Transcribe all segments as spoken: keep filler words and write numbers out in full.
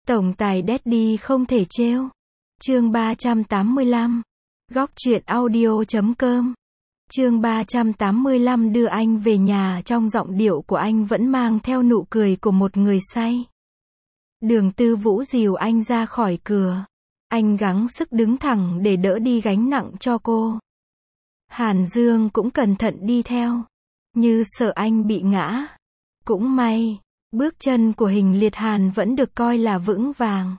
Tổng tài Daddy không thể trêu. Chương ba trăm tám mươi lăm. Góc truyện audio chấm com. Chương ba trăm tám mươi lăm đưa anh về nhà, trong giọng điệu của anh vẫn mang theo nụ cười của một người say. Đường Tư Vũ dìu anh ra khỏi cửa. Anh gắng sức đứng thẳng để đỡ đi gánh nặng cho cô. Hàn Dương cũng cẩn thận đi theo, như sợ anh bị ngã. Cũng may, bước chân của Hình Liệt Hàn vẫn được coi là vững vàng.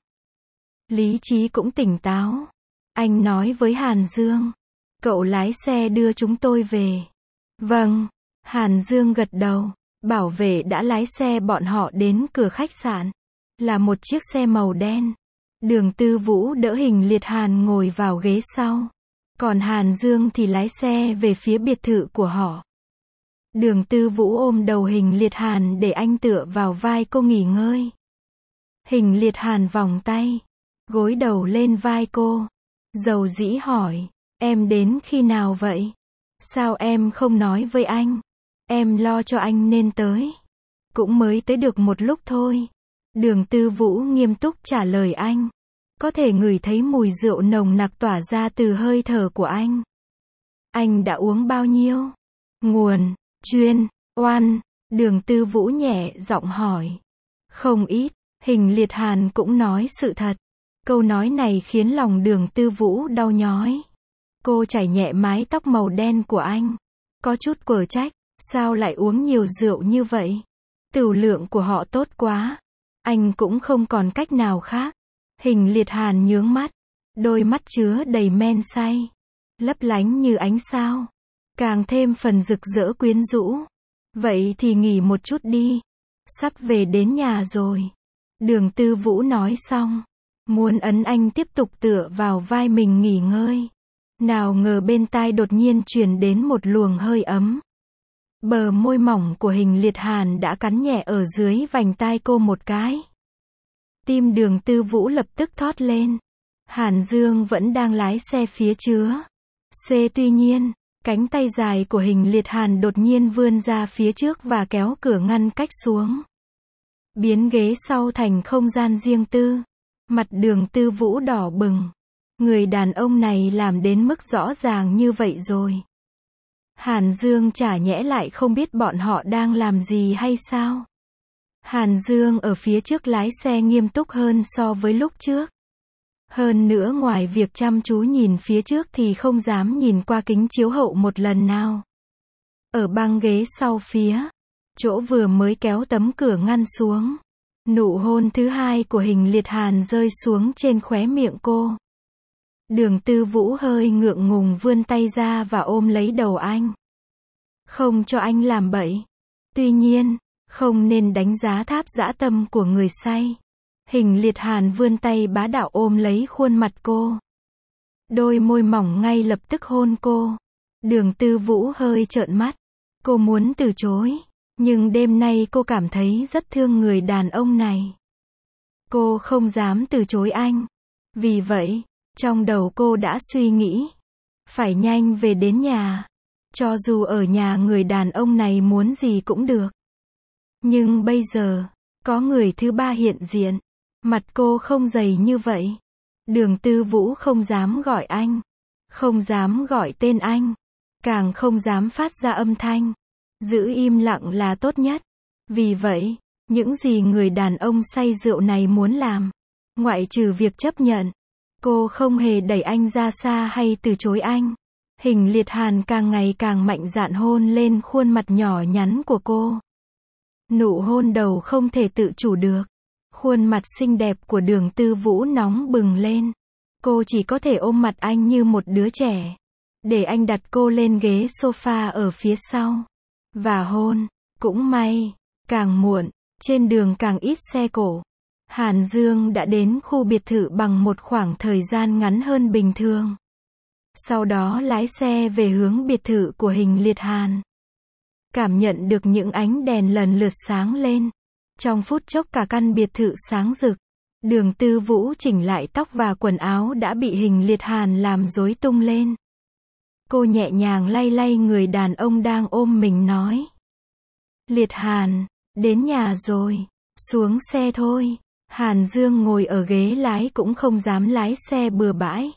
Lý trí cũng tỉnh táo. Anh nói với Hàn Dương, cậu lái xe đưa chúng tôi về. Vâng. Hàn Dương gật đầu. Bảo vệ đã lái xe bọn họ đến cửa khách sạn. Là một chiếc xe màu đen. Đường Tư Vũ đỡ Hình Liệt Hàn ngồi vào ghế sau. Còn Hàn Dương thì lái xe về phía biệt thự của họ. Đường Tư Vũ ôm đầu Hình Liệt Hàn để anh tựa vào vai cô nghỉ ngơi. Hình Liệt Hàn vòng tay, gối đầu lên vai cô, dầu dĩ hỏi, em đến khi nào vậy? Sao em không nói với anh? Em lo cho anh nên tới. Cũng mới tới được một lúc thôi. Đường Tư Vũ nghiêm túc trả lời anh. Có thể ngửi thấy mùi rượu nồng nặc tỏa ra từ hơi thở của anh. Anh đã uống bao nhiêu? Nguồn, chuyên, oan. Đường Tư Vũ nhẹ giọng hỏi. Không ít. Hình Liệt Hàn cũng nói sự thật. Câu nói này khiến lòng Đường Tư Vũ đau nhói. Cô chải nhẹ mái tóc màu đen của anh. Có chút quở trách. Sao lại uống nhiều rượu như vậy? Tửu lượng của họ tốt quá. Anh cũng không còn cách nào khác. Hình Liệt Hàn nhướng mắt. Đôi mắt chứa đầy men say. Lấp lánh như ánh sao. Càng thêm phần rực rỡ quyến rũ. Vậy thì nghỉ một chút đi. Sắp về đến nhà rồi. Đường Tư Vũ nói xong. Muốn ấn anh tiếp tục tựa vào vai mình nghỉ ngơi. Nào ngờ bên tai đột nhiên truyền đến một luồng hơi ấm. Bờ môi mỏng của Hình Liệt Hàn đã cắn nhẹ ở dưới vành tai cô một cái. Tim Đường Tư Vũ lập tức thót lên. Hàn Dương vẫn đang lái xe phía chứa. C tuy nhiên, cánh tay dài của Hình Liệt Hàn đột nhiên vươn ra phía trước và kéo cửa ngăn cách xuống. Biến ghế sau thành không gian riêng tư. Mặt Đường Tư Vũ đỏ bừng. Người đàn ông này làm đến mức rõ ràng như vậy rồi. Hàn Dương chả nhẽ lại không biết bọn họ đang làm gì hay sao? Hàn Dương ở phía trước lái xe nghiêm túc hơn so với lúc trước. Hơn nữa ngoài việc chăm chú nhìn phía trước thì không dám nhìn qua kính chiếu hậu một lần nào. Ở băng ghế sau phía, chỗ vừa mới kéo tấm cửa ngăn xuống. Nụ hôn thứ hai của Hình Liệt Hàn rơi xuống trên khóe miệng cô. Đường Tư Vũ hơi ngượng ngùng vươn tay ra và ôm lấy đầu anh. Không cho anh làm bậy. Tuy nhiên, không nên đánh giá thấp dã tâm của người say. Hình Liệt Hàn vươn tay bá đạo ôm lấy khuôn mặt cô. Đôi môi mỏng ngay lập tức hôn cô. Đường Tư Vũ hơi trợn mắt. Cô muốn từ chối. Nhưng đêm nay cô cảm thấy rất thương người đàn ông này. Cô không dám từ chối anh. Vì vậy, trong đầu cô đã suy nghĩ. Phải nhanh về đến nhà. Cho dù ở nhà người đàn ông này muốn gì cũng được. Nhưng bây giờ, có người thứ ba hiện diện. Mặt cô không dày như vậy. Đường Tư Vũ không dám gọi anh. Không dám gọi tên anh. Càng không dám phát ra âm thanh. Giữ im lặng là tốt nhất. Vì vậy, những gì người đàn ông say rượu này muốn làm, ngoại trừ việc chấp nhận, cô không hề đẩy anh ra xa hay từ chối anh. Hình Liệt Hàn càng ngày càng mạnh dạn hôn lên khuôn mặt nhỏ nhắn của cô. Nụ hôn đầu không thể tự chủ được. Khuôn mặt xinh đẹp của Đường Tư Vũ nóng bừng lên. Cô chỉ có thể ôm mặt anh như một đứa trẻ. Để anh đặt cô lên ghế sofa ở phía sau. Và hôn. Cũng may, càng muộn, trên đường càng ít xe cộ. Hàn Dương đã đến khu biệt thự bằng một khoảng thời gian ngắn hơn bình thường. Sau đó lái xe về hướng biệt thự của Hình Liệt Hàn. Cảm nhận được những ánh đèn lần lượt sáng lên. Trong phút chốc cả căn biệt thự sáng rực. Đường Tư Vũ chỉnh lại tóc và quần áo đã bị Hình Liệt Hàn làm rối tung lên. Cô nhẹ nhàng lay lay người đàn ông đang ôm mình nói. Liệt Hàn, đến nhà rồi, xuống xe thôi. Hàn Dương ngồi ở ghế lái cũng không dám lái xe bừa bãi.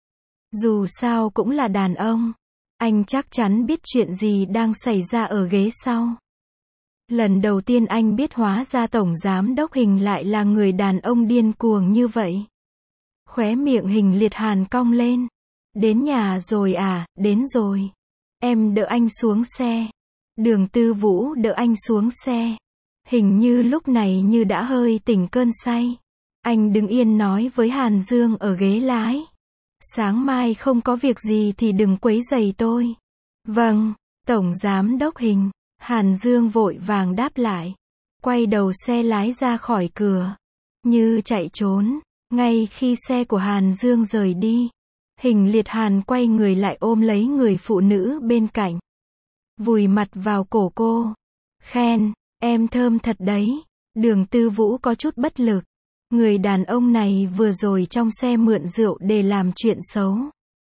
Dù sao cũng là đàn ông. Anh chắc chắn biết chuyện gì đang xảy ra ở ghế sau. Lần đầu tiên anh biết hóa ra Tổng Giám Đốc Hình lại là người đàn ông điên cuồng như vậy. Khóe miệng Hình Liệt Hàn cong lên. Đến nhà rồi à, đến rồi. Em đỡ anh xuống xe. Đường Tư Vũ đỡ anh xuống xe. Hình như lúc này như đã hơi tỉnh cơn say. Anh đứng yên nói với Hàn Dương ở ghế lái. Sáng mai không có việc gì thì đừng quấy rầy tôi. Vâng, Tổng Giám Đốc Hình. Hàn Dương vội vàng đáp lại. Quay đầu xe lái ra khỏi cửa. Như chạy trốn. Ngay khi xe của Hàn Dương rời đi, Hình Liệt Hàn quay người lại ôm lấy người phụ nữ bên cạnh. Vùi mặt vào cổ cô. Khen, em thơm thật đấy. Đường Tư Vũ có chút bất lực. Người đàn ông này vừa rồi trong xe mượn rượu để làm chuyện xấu.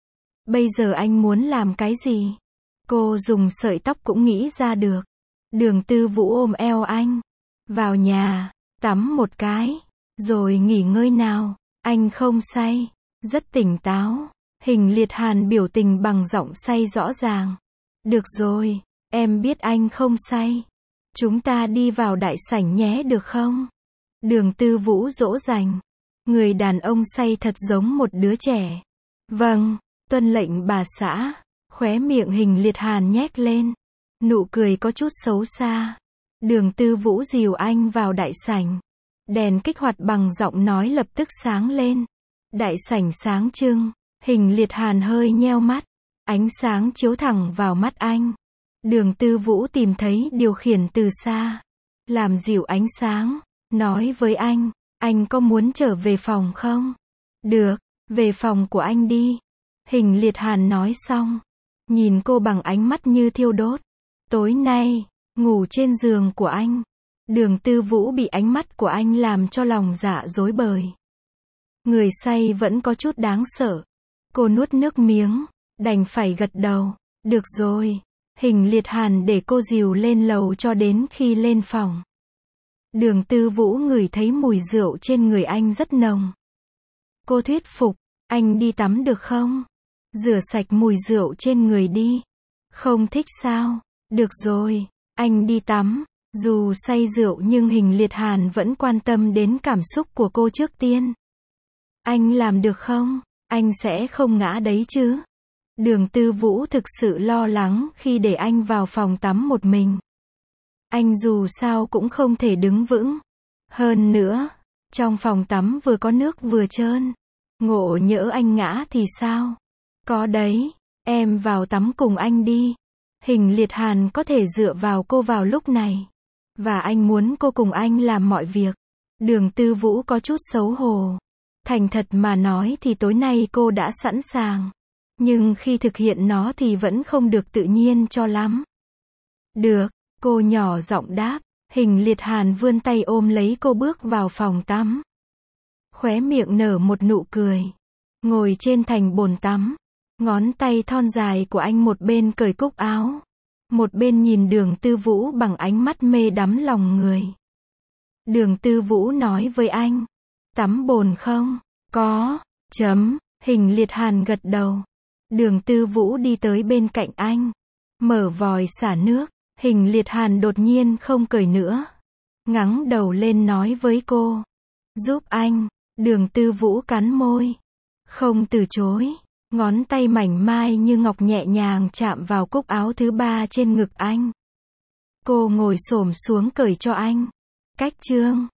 Bây giờ anh muốn làm cái gì? Cô dùng sợi tóc cũng nghĩ ra được. Đường Tư Vũ ôm eo anh. Vào nhà, tắm một cái, rồi nghỉ ngơi nào. Anh không say, rất tỉnh táo. Hình Liệt Hàn biểu tình bằng giọng say rõ ràng. Được rồi, em biết anh không say. Chúng ta đi vào đại sảnh nhé được không? Đường Tư Vũ dỗ dành. Người đàn ông say thật giống một đứa trẻ. Vâng, tuân lệnh bà xã. Khóe miệng Hình Liệt Hàn nhếch lên. Nụ cười có chút xấu xa. Đường Tư Vũ dìu anh vào đại sảnh. Đèn kích hoạt bằng giọng nói lập tức sáng lên. Đại sảnh sáng trưng. Hình Liệt Hàn hơi nheo mắt. Ánh sáng chiếu thẳng vào mắt anh. Đường Tư Vũ tìm thấy điều khiển từ xa. Làm dịu ánh sáng. Nói với anh. Anh có muốn trở về phòng không? Được, về phòng của anh đi. Hình Liệt Hàn nói xong. Nhìn cô bằng ánh mắt như thiêu đốt. Tối nay, ngủ trên giường của anh. Đường Tư Vũ bị ánh mắt của anh làm cho lòng dạ rối bời. Người say vẫn có chút đáng sợ. Cô nuốt nước miếng, đành phải gật đầu. Được rồi. Hình Liệt Hàn để cô dìu lên lầu cho đến khi lên phòng. Đường Tư Vũ ngửi thấy mùi rượu trên người anh rất nồng. Cô thuyết phục, anh đi tắm được không? Rửa sạch mùi rượu trên người đi. Không thích sao? Được rồi, anh đi tắm. Dù say rượu nhưng Hình Liệt Hàn vẫn quan tâm đến cảm xúc của cô trước tiên. Anh làm được không? Anh sẽ không ngã đấy chứ? Đường Tư Vũ thực sự lo lắng khi để anh vào phòng tắm một mình. Anh dù sao cũng không thể đứng vững. Hơn nữa, trong phòng tắm vừa có nước vừa trơn. Ngộ nhỡ anh ngã thì sao? Có đấy, em vào tắm cùng anh đi. Hình Liệt Hàn có thể dựa vào cô vào lúc này. Và anh muốn cô cùng anh làm mọi việc. Đường Tư Vũ có chút xấu hổ. Thành thật mà nói thì tối nay cô đã sẵn sàng. Nhưng khi thực hiện nó thì vẫn không được tự nhiên cho lắm. Được, cô nhỏ giọng đáp. Hình Liệt Hàn vươn tay ôm lấy cô bước vào phòng tắm. Khóe miệng nở một nụ cười. Ngồi trên thành bồn tắm. Ngón tay thon dài của anh một bên cởi cúc áo. Một bên nhìn Đường Tư Vũ bằng ánh mắt mê đắm lòng người. Đường Tư Vũ nói với anh. Tắm bồn không? Có. Chấm. Hình Liệt Hàn gật đầu. Đường Tư Vũ đi tới bên cạnh anh. Mở vòi xả nước. Hình Liệt Hàn đột nhiên không cười nữa. Ngẩng đầu lên nói với cô. Giúp anh. Đường Tư Vũ cắn môi. Không từ chối. Ngón tay mảnh mai như ngọc nhẹ nhàng chạm vào cúc áo thứ ba trên ngực anh. Cô ngồi xổm xuống cởi cho anh. Cách chương.